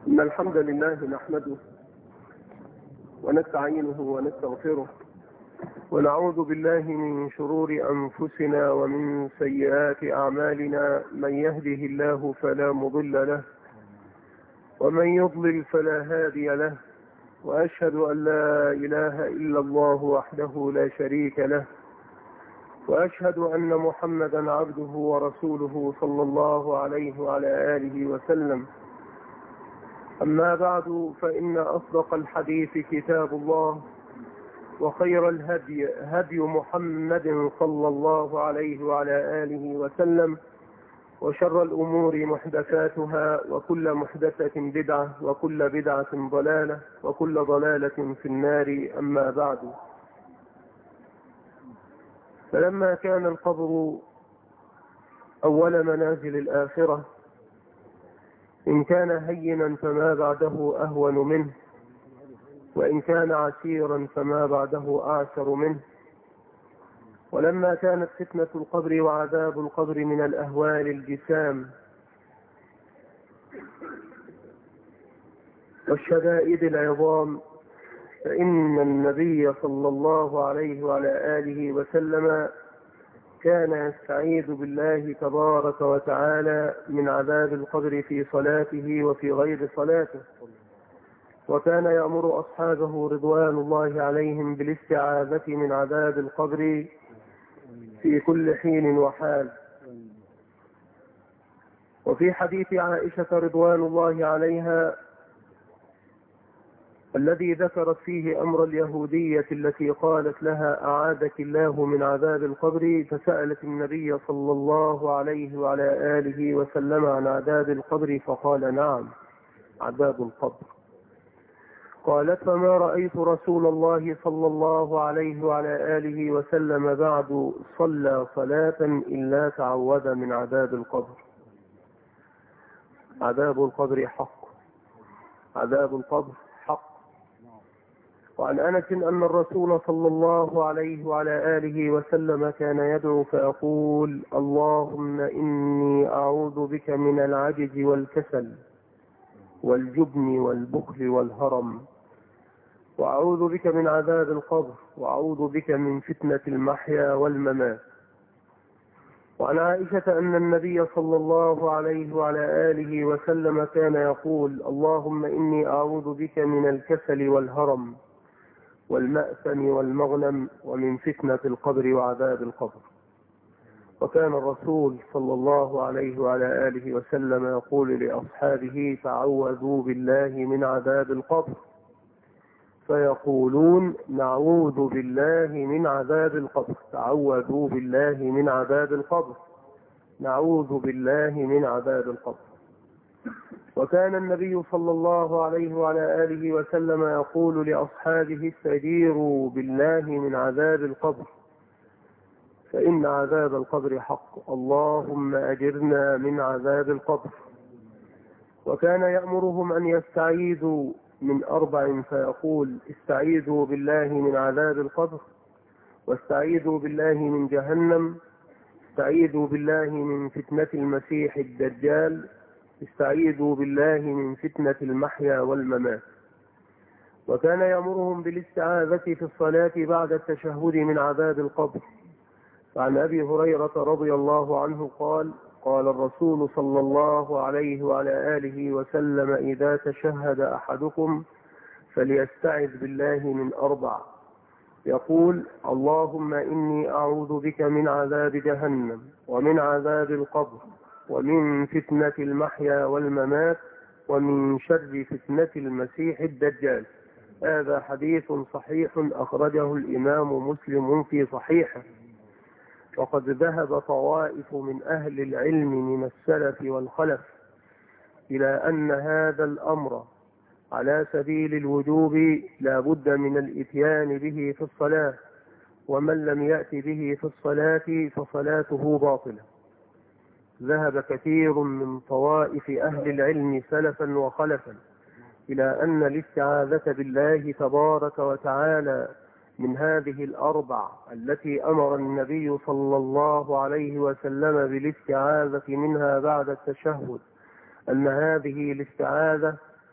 إن الحمد لله نحمده ونستعينه ونستغفره ونعوذ بالله من شرور أنفسنا ومن سيئات أعمالنا. من يهده الله فلا مضل له ومن يضلل فلا هادي له، وأشهد أن لا إله إلا الله وحده لا شريك له، وأشهد أن محمدا عبده ورسوله صلى الله عليه وعلى آله وسلم. أما بعد، فإن أصدق الحديث كتاب الله، وخير الهدي هدي محمد صلى الله عليه وعلى آله وسلم، وشر الأمور محدثاتها، وكل محدثة بدعة، وكل بدعة ضلالة، وكل ضلالة في النار. أما بعد، فلما كان القبر أول منازل الآخرة، إن كان هينا فما بعده أهون منه، وإن كان عسيرا فما بعده أعسر منه. ولما كانت فتنة القبر وعذاب القبر من الأهوال الجسام والشدائد العظام، فإن النبي صلى الله عليه وعلى آله وسلم كان يستعيذ بالله تبارك وتعالى من عذاب القبر في صلاته وفي غير صلاته، وكان يأمر أصحابه رضوان الله عليهم بالاستعاذة من عذاب القبر في كل حين وحال. وفي حديث عائشة رضوان الله عليها الذي ذكرت فيه أمر اليهودية التي قالت لها أعاذك الله من عذاب القبر، فسألت النبي صلى الله عليه وعلى آله وسلم عن عذاب القبر، فقال نعم، عذاب القبر. قالت فما رأيت رسول الله صلى الله عليه وعلى آله وسلم بعد صلى صلاة إلا تعوذ من عذاب القبر. عذاب القبر حق، عذاب القبر حق. وعن أنس أن الرسول صلى الله عليه وعلى آله وسلم كان يدعو فيقول اللهم إني أعوذ بك من العجز والكسل والجبن والبخل والهرم، وأعوذ بك من عذاب القبر، وأعوذ بك من فتنة المحيا والممات. وعن عائشة أن النبي صلى الله عليه وعلى آله وسلم كان يقول اللهم إني أعوذ بك من الكسل والهرم والمأثم والمغنم ومن فتنة القبر وعذاب القبر. وكان الرسول صلى الله عليه وعلى آله وسلم يقول لأصحابه تعوذوا بالله من عذاب القبر، فيقولون نعوذ بالله من عذاب القبر، تعوذوا بالله من عذاب القبر، نعوذ بالله من عذاب القبر. وكان النبي صلى الله عليه وعلى آله وسلم يقول لأصحابه استجيروا بالله من عذاب القبر، فإن عذاب القبر حق، اللهم أجرنا من عذاب القبر. وكان يأمرهم أن يستعيذوا من 4، فيقول استعيذوا بالله من عذاب القبر، واستعيذوا بالله من جهنم، استعيذوا بالله من فتنة المسيح الدجال، استعيذوا بالله من فتنة المحيا والممات. وكان يأمرهم بالاستعاذة في الصلاة بعد التشهد من عذاب القبر. فعن أبي هريرة رضي الله عنه قال قال الرسول صلى الله عليه وعلى آله وسلم إذا تشهد أحدكم فليستعذ بالله من 4، يقول اللهم إني أعوذ بك من عذاب جهنم ومن عذاب القبر ومن فتنة المحيا والممات ومن شر فتنة المسيح الدجال. هذا حديث صحيح أخرجه الإمام مسلم في صحيحه. وقد ذهب طوائف من أهل العلم من السلف والخلف إلى أن هذا الأمر على سبيل الوجوب لا بد من الإتيان به في الصلاة، ومن لم يأت به في الصلاة فصلاته باطلة. ذهب كثير من طوائف أهل العلم سلفا وخلفا إلى أن الاستعاذة بالله تبارك وتعالى من هذه 4 التي أمر النبي صلى الله عليه وسلم بالاستعاذة منها بعد التشهد، أن هذه الاستعاذة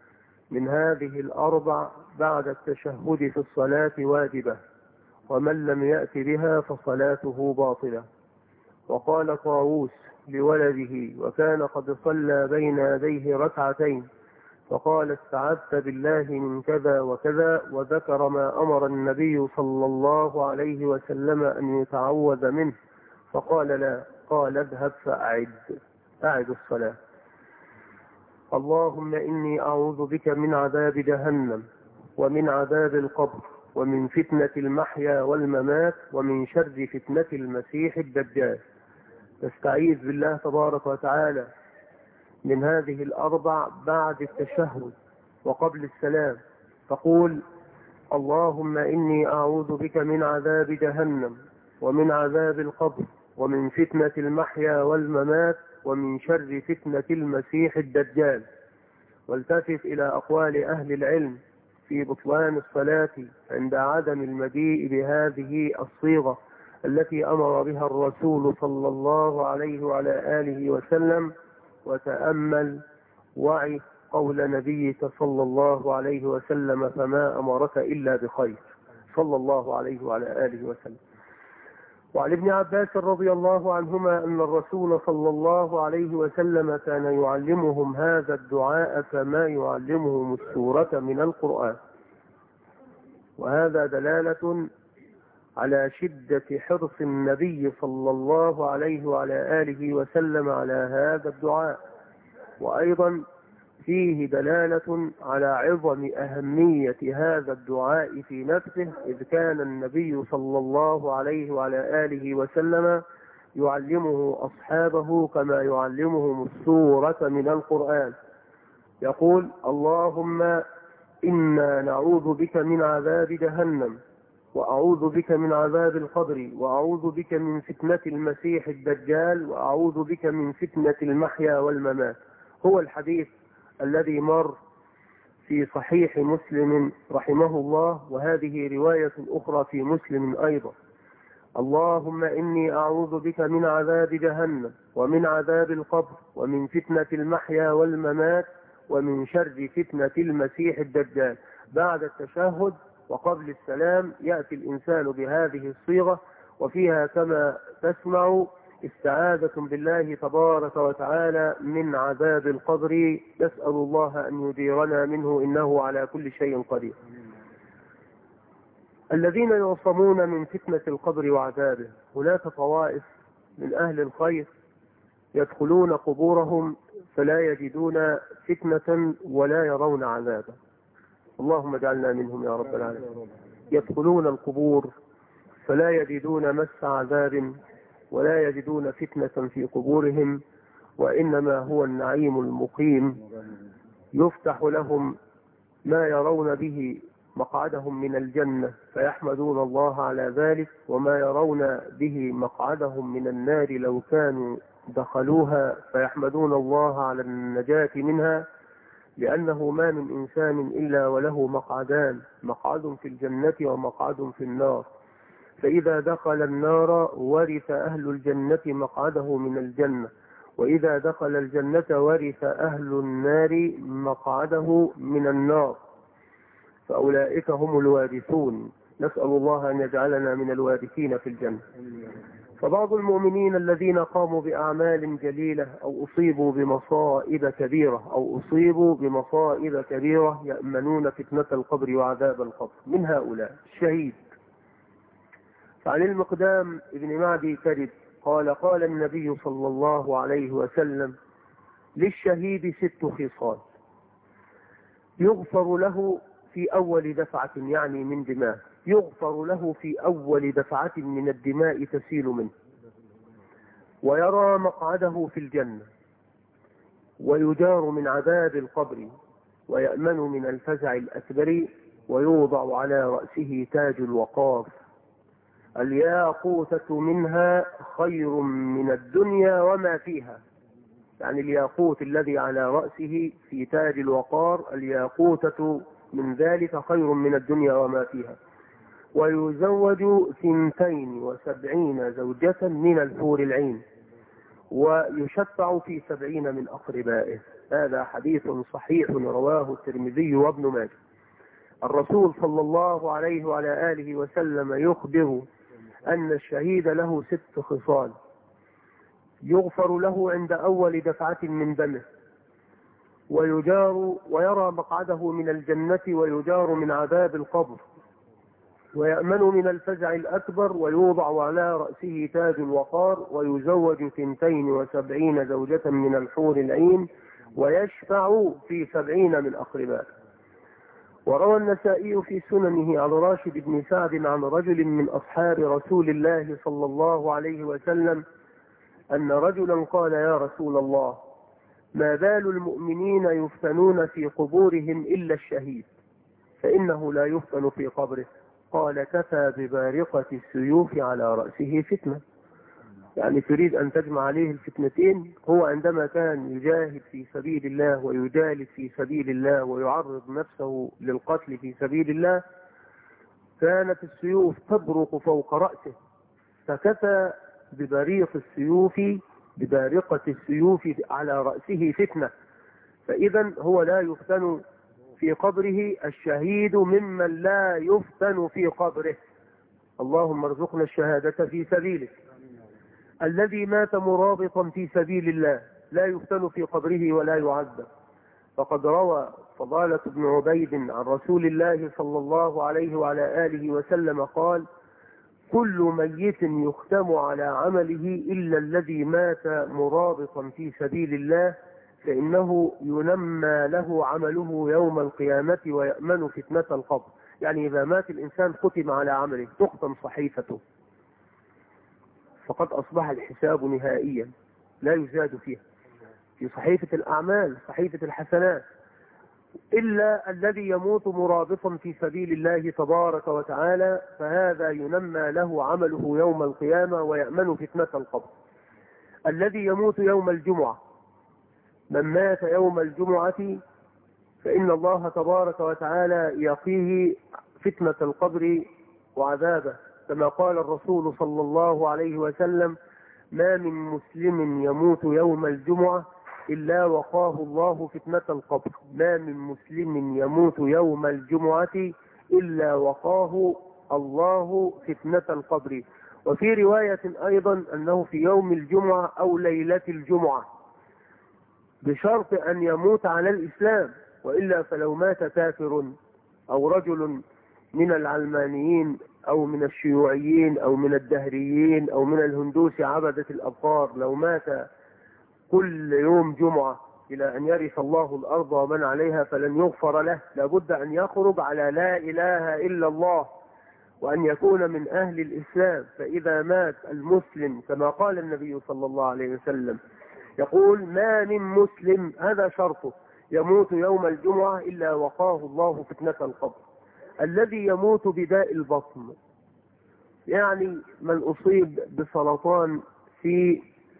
من هذه الأربع بعد التشهد في الصلاة واجبة، ومن لم يأت بها فصلاته باطلة. وقال طاووس لولده وكان قد صلى بين يديه ركعتين فقال استعذت بالله من كذا وكذا، وذكر ما أمر النبي صلى الله عليه وسلم أن يتعوذ منه، فقال لا، قال اذهب أعد الصلاة. اللهم إني أعوذ بك من عذاب جهنم ومن عذاب القبر ومن فتنة المحيا والممات ومن شر فتنة المسيح الدجال. تستعيذ بالله تبارك وتعالى من هذه الأربع بعد التشهد وقبل السلام، تقول اللهم إني أعوذ بك من عذاب جهنم ومن عذاب القبر ومن فتنة المحيا والممات ومن شر فتنة المسيح الدجال. والتفت إلى أقوال أهل العلم في بطلان الصلاة عند عدم المجيء بهذه الصيغة التي أمر بها الرسول صلى الله عليه وعلى آله وسلم، وتأمل وعي قول نبيك صلى الله عليه وسلم فما أمرك إلا بخير صلى الله عليه وعلى آله وسلم. وعن ابن عباس رضي الله عنهما أن الرسول صلى الله عليه وسلم كان يعلمهم هذا الدعاء كما يعلمهم السورة من القرآن، وهذا دلالة على شدة حرص النبي صلى الله عليه وعلى آله وسلم على هذا الدعاء، وأيضا فيه دلالة على عظم أهمية هذا الدعاء في نفسه، إذ كان النبي صلى الله عليه وعلى آله وسلم يعلمه أصحابه كما يعلمهم السورة من القرآن. يقول اللهم إنا نعوذ بك من عذاب جهنم وأعوذ بك من عذاب القبر وأعوذ بك من فتنة المسيح الدجال وأعوذ بك من فتنة المحيا والممات. هو الحديث الذي مر في صحيح مسلم رحمه الله، وهذه رواية أخرى في مسلم أيضا. اللهم إني أعوذ بك من عذاب جهنم ومن عذاب القبر ومن فتنة المحيا والممات ومن شر فتنة المسيح الدجال. بعد التشهد وقبل السلام يأتي الإنسان بهذه الصيغة، وفيها كما تسمع استعاذة بالله تبارك وتعالى من عذاب القبر، نسأل الله أن يجيرنا منه إنه على كل شيء قدير. الذين يعصمون من فتنة القبر وعذابه، هناك طوائف من أهل الخير يدخلون قبورهم فلا يجدون فتنة ولا يرون عذابا، اللهم اجعلنا منهم يا رب العالمين. يدخلون القبور فلا يجدون مس عذاب ولا يجدون فتنة في قبورهم، وإنما هو النعيم المقيم، يفتح لهم ما يرون به مقعدهم من الجنة فيحمدون الله على ذلك، وما يرون به مقعدهم من النار لو كانوا دخلوها فيحمدون الله على النجاة منها، لأنه ما من إنسان إلا وله مقعدان، مقعد في الجنة ومقعد في النار، فإذا دخل النار ورث أهل الجنة مقعده من الجنة، وإذا دخل الجنة ورث أهل النار مقعده من النار، فأولئك هم الوارثون. نسأل الله أن يجعلنا من الوارثين في الجنة. فبعض المؤمنين الذين قاموا بأعمال جليلة أو أصيبوا بمصائب كبيرة يأمنون فتنة القبر وعذاب القبر. من هؤلاء الشهيد. فعن المقدام ابن معدي كرب قال النبي صلى الله عليه وسلم للشهيد 6 خصال يغفر له في أول دفعة، يعني من دماء، يغفر له في أول دفعة من الدماء تسيل منه، ويرى مقعده في الجنة، ويجار من عذاب القبر، ويأمن من الفزع الأكبر، ويوضع على رأسه تاج الوقار، الياقوتة منها خير من الدنيا وما فيها، يعني الياقوت الذي على رأسه في تاج الوقار الياقوتة من ذلك خير من الدنيا وما فيها، ويزوج 72 زوجة من الحور العين، ويشفع في 70 من أقربائه. هذا حديث صحيح رواه الترمذي وابن ماجه. الرسول صلى الله عليه وعلى آله وسلم يخبر أن الشهيد له 6 خصال: يغفر له عند أول دفعة من دمه، ويجار ويرى مقعده من الجنة، ويجار من عذاب القبر، ويأمن من الفزع الأكبر، ويوضع على رأسه تاج الوقار، ويزوج 72 زوجة من الحور العين، ويشفع في 70 من أقربائه. وروى النسائي في سننه عن راشد بن سعد عن رجل من أصحاب رسول الله صلى الله عليه وسلم أن رجلا قال: يا رسول الله، ما بال المؤمنين يفتنون في قبورهم إلا الشهيد، فإنه لا يفتن في قبره؟ قال: كفى ببارقة السيوف على رأسه فتنة. يعني تريد أن تجمع عليه الفتنتين. هو عندما كان يجاهد في سبيل الله ويجالد في سبيل الله ويعرض نفسه للقتل في سبيل الله، كانت السيوف تبرق فوق رأسه، فكفى ببارقة السيوف على رأسه فتنة. فإذا هو لا يفتن في قبره. الشهيد ممن لا يفتن في قبره. اللهم ارزقنا الشهادة في سبيلك. الذي مات مرابطا في سبيل الله لا يفتن في قبره ولا يعذب. فقد روى فضالة بن عبيد عن رسول الله صلى الله عليه وعلى آله وسلم قال: كل ميت يختم على عمله إلا الذي مات مرابطا في سبيل الله، فإنه ينمى له عمله يوم القيامة ويأمن فتنة القبر. يعني إذا مات الإنسان ختم على عمله، تختم صحيفته، فقد أصبح الحساب نهائيا لا يزاد فيها في صحيفة الأعمال، صحيفة الحسنات، إلا الذي يموت مرابطا في سبيل الله تبارك وتعالى، فهذا ينمى له عمله يوم القيامة ويأمن فتنة القبر. الذي يموت يوم الجمعة، من مات يوم الجمعة فإن الله تبارك وتعالى يقيه فتنة القبر وعذابه، كما قال الرسول صلى الله عليه وسلم: ما من مسلم يموت يوم الجمعة إلا وقاه الله فتنة القبر. ما من مسلم يموت يوم الجمعة إلا وقاه الله فتنة القبر. وفي رواية أيضا أنه في يوم الجمعة أو ليلة الجمعة، بشرط أن يموت على الإسلام، وإلا فلو مات كافر أو رجل من العلمانيين أو من الشيوعيين أو من الدهريين أو من الهندوس عبدة الأبقار، لو مات كل يوم جمعة إلى أن يرث الله الأرض ومن عليها فلن يغفر له. لابد أن يخرج على لا إله إلا الله وأن يكون من أهل الإسلام. فإذا مات المسلم كما قال النبي صلى الله عليه وسلم، يقول: ما من مسلم، هذا شرطه، يموت يوم الجمعة إلا وقاه الله فتنة القبر. الذي يموت بداء البطن، يعني من أصيب بسرطان في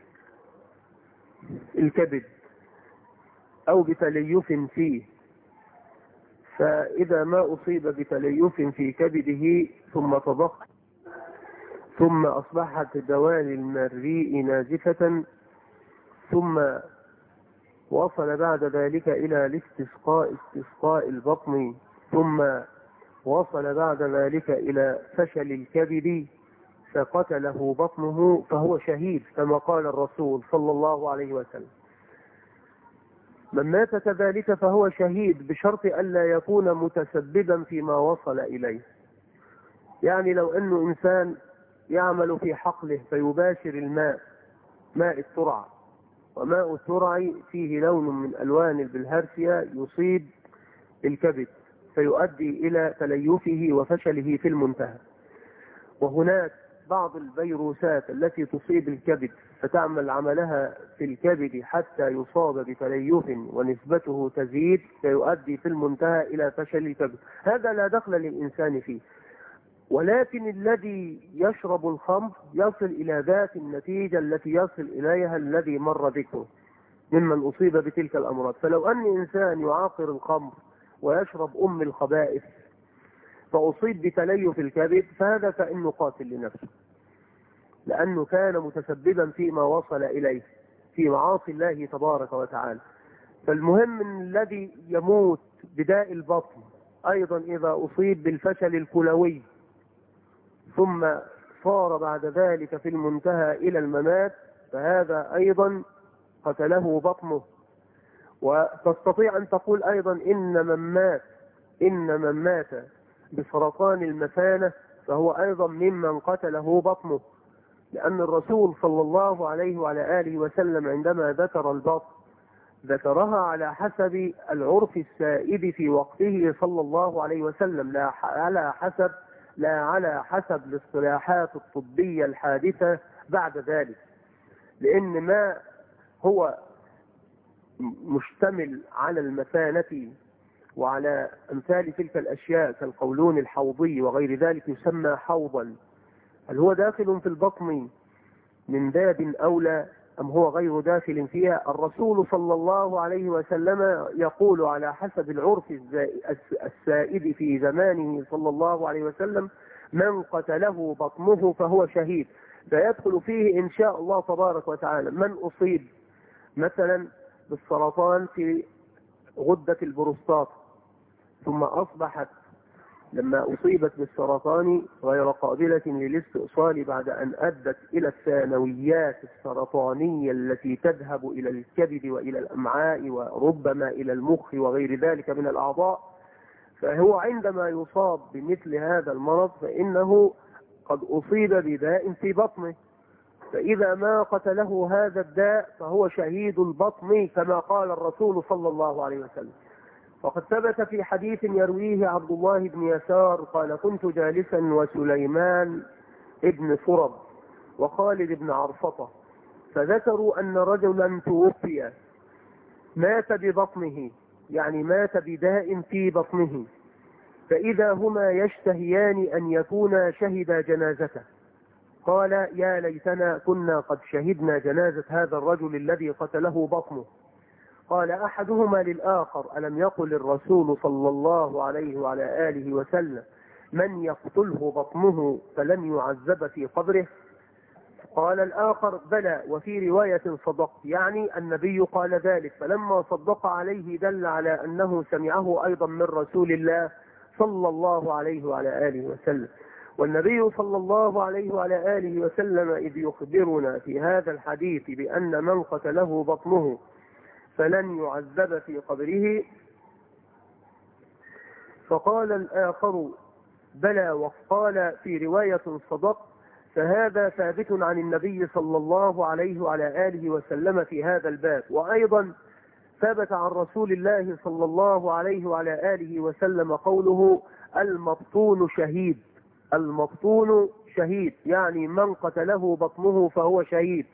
الكبد أو بتليف فيه، فإذا ما أصيب بتليف في كبده ثم تضخم ثم أصبحت دوال المريء نازفة، ثم وصل بعد ذلك إلى استسقاء البطن، ثم وصل بعد ذلك إلى فشل الكبد فقتله بطنه، فهو شهيد كما قال الرسول صلى الله عليه وسلم. من مات كذلك فهو شهيد بشرط ألا يكون متسببا فيما وصل إليه. يعني لو أنه إنسان يعمل في حقله فيباشر الماء، ماء الترع، وماء الترع فيه لون من ألوان البلهارسيا يصيب الكبد فيؤدي إلى تليفه وفشله في المنتهى. وهناك بعض الفيروسات التي تصيب الكبد فتعمل عملها في الكبد حتى يصاب بتليف ونسبته تزيد فيؤدي في المنتهى إلى فشل الكبد. هذا لا دخل للإنسان فيه. ولكن الذي يشرب الخمر يصل إلى ذات النتيجة التي يصل إليها الذي مر ذكره ممن أصيب بتلك الأمراض. فلو أن إنسان يعاقر الخمر ويشرب أم الخبائث فأصيب بتليف الكبد، فهذا كأنه قاتل لنفسه. لأنه كان متسببا فيما وصل إليه في معاصي الله تبارك وتعالى. فالمهم أن الذي يموت بداء البطن أيضا إذا أصيب بالفشل الكلوي ثم صار بعد ذلك في المنتهى إلى الممات، فهذا أيضا قتله بطنه. وتستطيع أن تقول أيضا إن من مات بسرطان المثانة فهو أيضا ممن قتله بطنه، لأن الرسول صلى الله عليه وعلى آله وسلم عندما ذكر البطن ذكرها على حسب العرف السائد في وقته صلى الله عليه وسلم، لا على حسب الاصطلاحات الطبية الحادثة بعد ذلك، لأن ما هو مشتمل على المثانة وعلى أمثال تلك الأشياء كالقولون الحوضي وغير ذلك يسمى حوضا. هل هو داخل في البطن من باب أولى أم هو غير داخل فيها؟ الرسول صلى الله عليه وسلم يقول على حسب العرف السائد في زمانه صلى الله عليه وسلم: من قتله بطنه فهو شهيد. فيدخل فيه إن شاء الله تبارك وتعالى من أصيب مثلا بالسرطان في غدة البروستات ثم أصبحت لما أصيبت بالسرطان غير قابلة للاستئصال بعد أن أدت إلى الثانويات السرطانية التي تذهب إلى الكبد وإلى الأمعاء وربما إلى المخ وغير ذلك من الأعضاء، فهو عندما يصاب بمثل هذا المرض فإنه قد أصيب بداء في بطنه، فإذا ما قتله هذا الداء فهو شهيد البطن كما قال الرسول صلى الله عليه وسلم. وقد ثبت في حديث يرويه عبد الله بن يسار قال: كنت جالسا وسليمان ابن فرد وخالد بن عرفطة فذكروا أن رجلا توفي مات ببطنه، يعني مات بداء في بطنه، فإذا هما يشتهيان أن يكونا شهدا جنازته. قال: يا ليتنا كنا قد شهدنا جنازة هذا الرجل الذي قتله بطنه. قال أحدهما للآخر: ألم يقل الرسول صلى الله عليه وعلى آله وسلم: من يقتله بطنه فلن يعذب في قبره؟ قال الآخر: بلى، وفي رواية صدقت، يعني النبي قال ذلك. فلما صدق عليه دل على أنه سمعه أيضا من رسول الله صلى الله عليه وعلى آله وسلم. والنبي صلى الله عليه وعلى آله وسلم إذ يخبرنا في هذا الحديث بأن من قتله بطنه فلن يعذب في قبره، فقال الآخر: بلى، وقال في رواية صدق، فهذا ثابت عن النبي صلى الله عليه وعلى آله وسلم في هذا الباب. وأيضا ثبت عن رسول الله صلى الله عليه وعلى آله وسلم قوله: المبطون شهيد. المبطون شهيد، يعني من قتله بطنه فهو شهيد.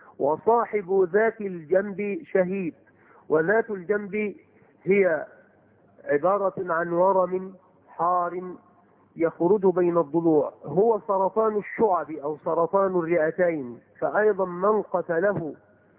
وصاحب ذات الجنب شهيد. وذات الجنب هي عبارة عن ورم حار يخرج بين الضلوع، هو سرطان الشعب أو سرطان الرئتين، فأيضا من قتله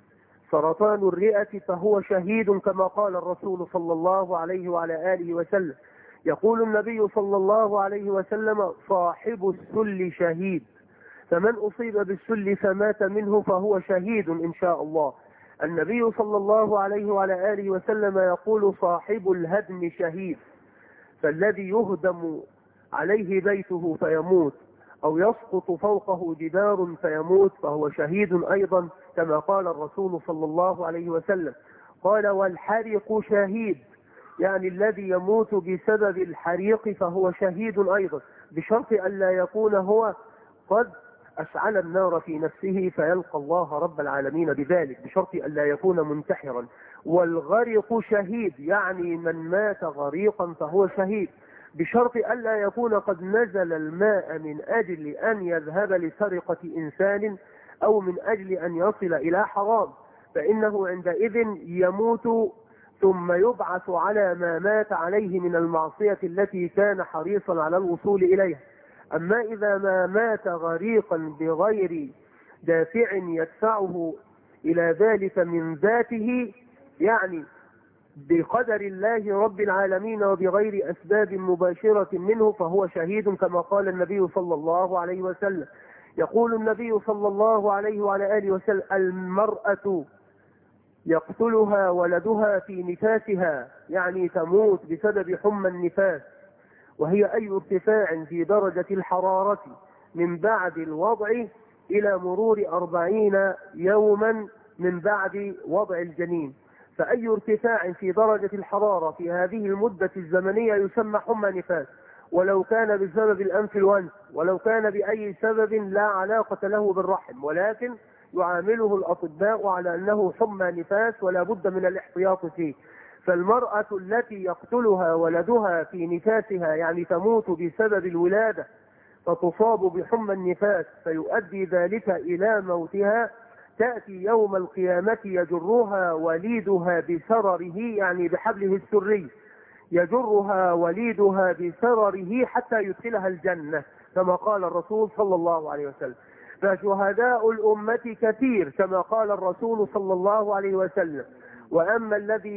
سرطان الرئة فهو شهيد كما قال الرسول صلى الله عليه وعلى آله وسلم. يقول النبي صلى الله عليه وسلم: صاحب السل شهيد. فمن أصيب بالسل فمات منه فهو شهيد إن شاء الله. النبي صلى الله عليه وعلى آله وسلم يقول: صاحب الهدم شهيد. فالذي يهدم عليه بيته فيموت أو يسقط فوقه جدار فيموت فهو شهيد أيضا كما قال الرسول صلى الله عليه وسلم. قال: والحرق شهيد، يعني الذي يموت بسبب الحريق فهو شهيد أيضا، بشرط أن لا يكون هو قد أشعل النار في نفسه فيلقى الله رب العالمين بذلك، بشرط أن لا يكون منتحرا. والغرق شهيد، يعني من مات غريقا فهو شهيد، بشرط أن لا يكون قد نزل الماء من أجل أن يذهب لسرقة إنسان أو من أجل أن يصل إلى حرام، فإنه عندئذ يموت ثم يبعث على ما مات عليه من المعصية التي كان حريصا على الوصول إليها. أما إذا ما مات غريقا بغير دافع يدفعه إلى ذلك من ذاته، يعني بقدر الله رب العالمين وبغير أسباب مباشرة منه، فهو شهيد كما قال النبي صلى الله عليه وسلم. يقول النبي صلى الله عليه وعلى آله وسلم: المرأة يقتلها ولدها في نفاسها، يعني تموت بسبب حمى النفاس، وهي أي ارتفاع في درجة الحرارة من بعد الوضع إلى مرور 40 يوما من بعد وضع الجنين. فأي ارتفاع في درجة الحرارة في هذه المدة الزمنية يسمى حمى نفاس، ولو كان بسبب الأنفلونزا، ولو كان بأي سبب لا علاقة له بالرحم، ولكن يعامله الأطباء على أنه حمى نفاس ولا بد من الاحتياط فيه. فالمرأة التي يقتلها ولدها في نفاسها، يعني تموت بسبب الولادة فتصاب بحمى النفاس فيؤدي ذلك إلى موتها، تأتي يوم القيامة يجرها وليدها بسرره، يعني بحبله السري، يجرها وليدها بسرره حتى يدخلها الجنة، كما قال الرسول صلى الله عليه وسلم. فشهداء الأمة كثير كما قال الرسول صلى الله عليه وسلم. وأما الذي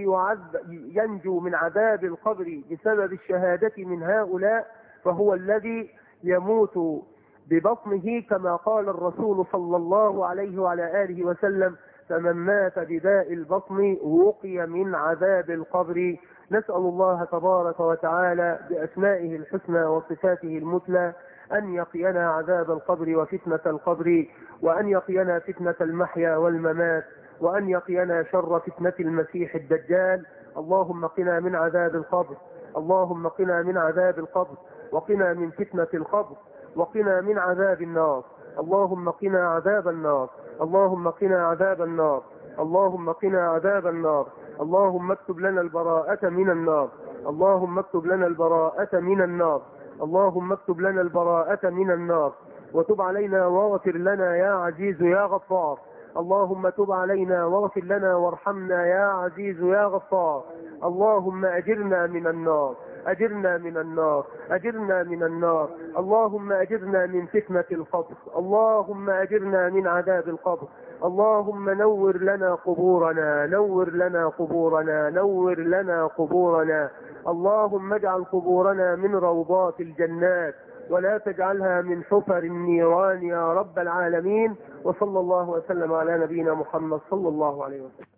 ينجو من عذاب القبر بسبب الشهادة من هؤلاء فهو الذي يموت ببطنه، كما قال الرسول صلى الله عليه وعلى آله وسلم: فمن مات بداء البطن وقي من عذاب القبر. نسأل الله تبارك وتعالى بأسمائه الحسنى وصفاته المثلى أن يقينا عذاب القبر وفتنة القبر، وأن يقينا فتنة المحيا والممات، وأن يقينا شر فتنة المسيح الدجال. اللهم قنا من عذاب القبر، اللهم قنا من عذاب القبر، وقنا من فتنة القبر، وقنا من عذاب النار. اللهم قنا عذاب النار، اللهم قنا عذاب النار، اللهم قنا عذاب النار. اللهم اكتب لنا البراءة من النار، اللهم اكتب لنا البراءة من النار، اللهم اكتب لنا البراءة من النار. وتب علينا واغفر لنا يا عزيز يا غفار. اللهم تب علينا واغفر لنا وارحمنا يا عزيز يا غفار. اللهم أجرنا من النار، أجرنا من النار، أجرنا من النار. اللهم أجرنا من فتنة القبر، اللهم أجرنا من عذاب القبر. اللهم نور لنا قبورنا، نور لنا قبورنا، نور لنا قبورنا. اللهم اجعل قبورنا من روضات الجنات، ولا تجعلها من حفر النيران يا رب العالمين. وصلى الله وسلم على نبينا محمد صلى الله عليه وسلم.